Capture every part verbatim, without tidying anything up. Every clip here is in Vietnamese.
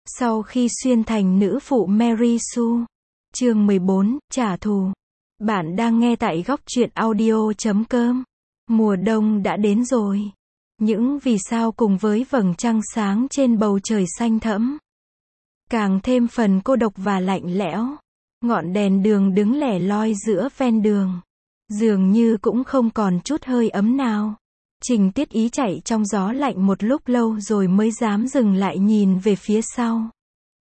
Sau khi xuyên thành nữ phụ Mary Sue. Chương mười bốn, trả thù. Bạn đang nghe tại góc truyện audio chấm com. Mùa đông đã đến rồi. Những vì sao cùng với vầng trăng sáng trên bầu trời xanh thẫm. Càng thêm phần cô độc và lạnh lẽo. Ngọn đèn đường đứng lẻ loi giữa ven đường. Dường như cũng không còn chút hơi ấm nào. Trình Tiết Ý chạy trong gió lạnh một lúc lâu rồi mới dám dừng lại nhìn về phía sau.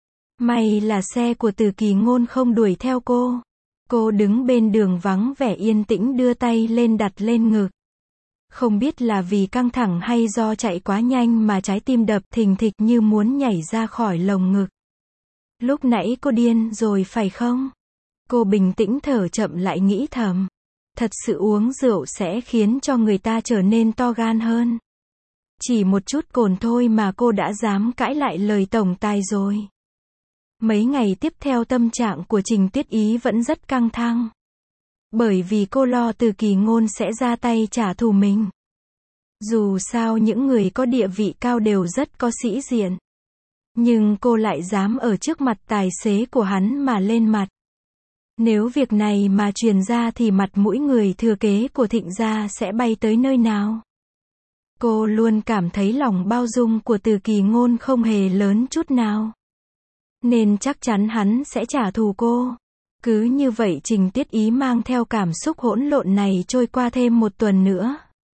May là xe của Từ Kỳ Ngôn không đuổi theo cô. Cô đứng bên đường vắng vẻ yên tĩnh đưa tay lên đặt lên ngực. Không biết là vì căng thẳng hay do chạy quá nhanh mà trái tim đập thình thịch như muốn nhảy ra khỏi lồng ngực. Lúc nãy cô điên rồi phải không? Cô bình tĩnh thở chậm lại nghĩ thầm. Thật sự uống rượu sẽ khiến cho người ta trở nên to gan hơn. Chỉ một chút cồn thôi mà cô đã dám cãi lại lời tổng tài rồi. Mấy ngày tiếp theo tâm trạng của Trình Tiết Ý vẫn rất căng thẳng. Bởi vì cô lo Từ Kỳ Ngôn sẽ ra tay trả thù mình. Dù sao những người có địa vị cao đều rất có sĩ diện. Nhưng cô lại dám ở trước mặt tài xế của hắn mà lên mặt. Nếu việc này mà truyền ra thì mặt mũi người thừa kế của Thịnh gia sẽ bay tới nơi nào? Cô luôn cảm thấy lòng bao dung của Từ Kỳ Ngôn không hề lớn chút nào. Nên chắc chắn hắn sẽ trả thù cô. Cứ như vậy Trình Tiết Ý mang theo cảm xúc hỗn lộn này trôi qua thêm một tuần nữa.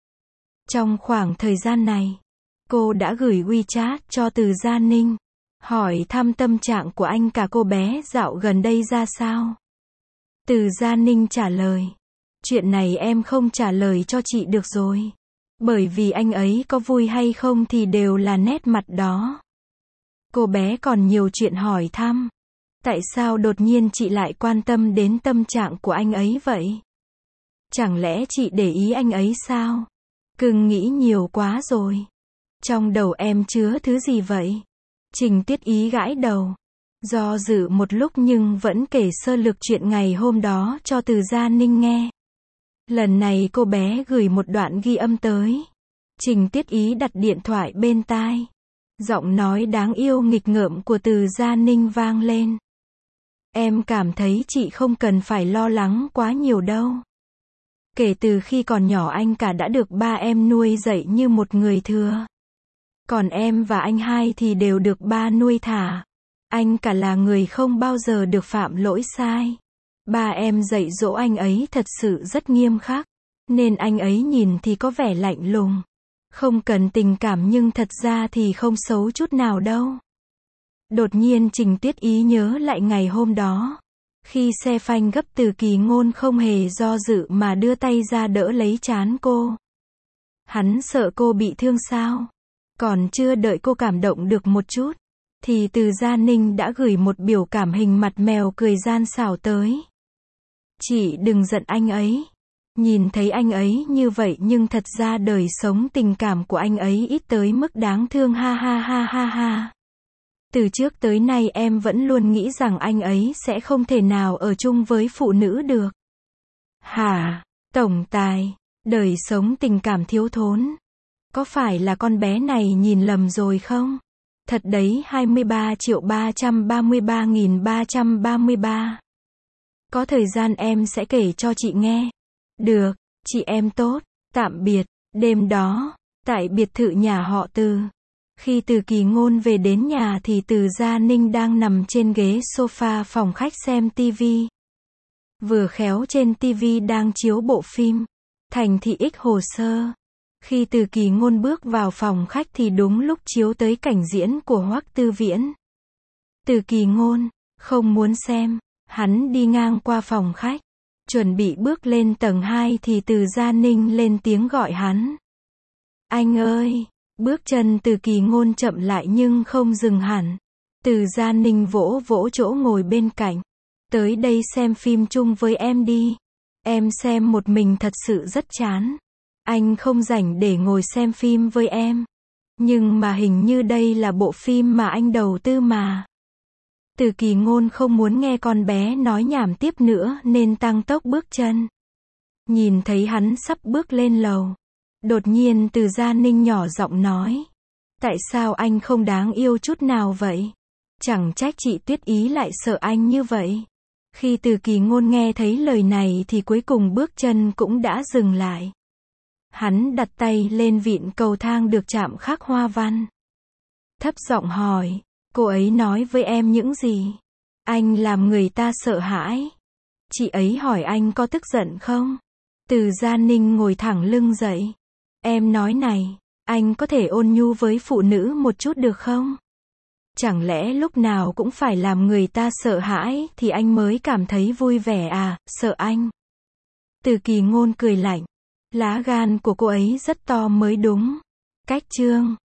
Trong khoảng thời gian này, cô đã gửi WeChat cho Từ Gia Ninh. Hỏi thăm tâm trạng của anh cả cô bé dạo gần đây ra sao. Từ Gia Ninh trả lời. Chuyện này em không trả lời cho chị được rồi. Bởi vì anh ấy có vui hay không thì đều là nét mặt đó. Cô bé còn nhiều chuyện hỏi thăm. Tại sao đột nhiên chị lại quan tâm đến tâm trạng của anh ấy vậy? Chẳng lẽ chị để ý anh ấy sao? Cưng nghĩ nhiều quá rồi. Trong đầu em chứa thứ gì vậy? Trình Tiết Ý gãi đầu. Do dự một lúc nhưng vẫn kể sơ lược chuyện ngày hôm đó cho Từ Gia Ninh nghe. Lần này cô bé gửi một đoạn ghi âm tới. Trình Tiết Ý đặt điện thoại bên tai. Giọng nói đáng yêu nghịch ngợm của Từ Gia Ninh vang lên. Em cảm thấy chị không cần phải lo lắng quá nhiều đâu. Kể từ khi còn nhỏ anh cả đã được ba em nuôi dạy như một người thừa. Còn em và anh hai thì đều được ba nuôi thả. Anh cả là người không bao giờ được phạm lỗi sai. Ba em dạy dỗ anh ấy thật sự rất nghiêm khắc. Nên anh ấy nhìn thì có vẻ lạnh lùng. Không cần tình cảm nhưng thật ra thì không xấu chút nào đâu. Đột nhiên Trình Tiết Ý nhớ lại ngày hôm đó. Khi xe phanh gấp Từ Kỳ Ngôn không hề do dự mà đưa tay ra đỡ lấy trán cô. Hắn sợ cô bị thương sao? Còn chưa đợi cô cảm động được một chút. Thì Từ Gia Ninh đã gửi một biểu cảm hình mặt mèo cười gian xảo tới. Chị đừng giận anh ấy. Nhìn thấy anh ấy như vậy nhưng thật ra đời sống tình cảm của anh ấy ít tới mức đáng thương ha ha ha ha ha. Từ trước tới nay em vẫn luôn nghĩ rằng anh ấy sẽ không thể nào ở chung với phụ nữ được. Hả? Tổng tài, đời sống tình cảm thiếu thốn. Có phải là con bé này nhìn lầm rồi không? Thật đấy hai mươi ba triệu ba trăm ba mươi ba nghìn ba trăm ba mươi ba. Có thời gian em sẽ kể cho chị nghe. Được, chị em tốt, tạm biệt. Đêm đó, tại biệt thự nhà họ Từ. Khi Từ Kỳ Ngôn về đến nhà thì Từ Gia Ninh đang nằm trên ghế sofa phòng khách xem tivi. Vừa khéo trên tivi đang chiếu bộ phim Thành Thị X Hồ Sơ. Khi Từ Kỳ Ngôn bước vào phòng khách thì đúng lúc chiếu tới cảnh diễn của Hoắc Tư Viễn. Từ Kỳ Ngôn không muốn xem, hắn đi ngang qua phòng khách, chuẩn bị bước lên tầng hai thì Từ Gia Ninh lên tiếng gọi hắn. Anh ơi! Bước chân Từ Kỳ Ngôn chậm lại nhưng không dừng hẳn. Từ Gia Ninh vỗ vỗ chỗ ngồi bên cạnh. Tới đây xem phim chung với em đi. Em xem một mình thật sự rất chán. Anh không rảnh để ngồi xem phim với em. Nhưng mà hình như đây là bộ phim mà anh đầu tư mà. Từ Kỳ Ngôn không muốn nghe con bé nói nhảm tiếp nữa nên tăng tốc bước chân. Nhìn thấy hắn sắp bước lên lầu. Đột nhiên Từ Gia Ninh nhỏ giọng nói. Tại sao anh không đáng yêu chút nào vậy? Chẳng trách chị Tuyết Ý lại sợ anh như vậy. Khi Từ Kỳ Ngôn nghe thấy lời này thì cuối cùng bước chân cũng đã dừng lại. Hắn đặt tay lên vịn cầu thang được chạm khắc hoa văn. Thấp giọng hỏi, cô ấy nói với em những gì? Anh làm người ta sợ hãi. Chị ấy hỏi anh có tức giận không? Từ Gia Ninh ngồi thẳng lưng dậy. Em nói này, anh có thể ôn nhu với phụ nữ một chút được không? Chẳng lẽ lúc nào cũng phải làm người ta sợ hãi thì anh mới cảm thấy vui vẻ à, sợ anh? Từ Kỳ Ngôn cười lạnh. Lá gan của cô ấy rất to mới đúng. Cách chương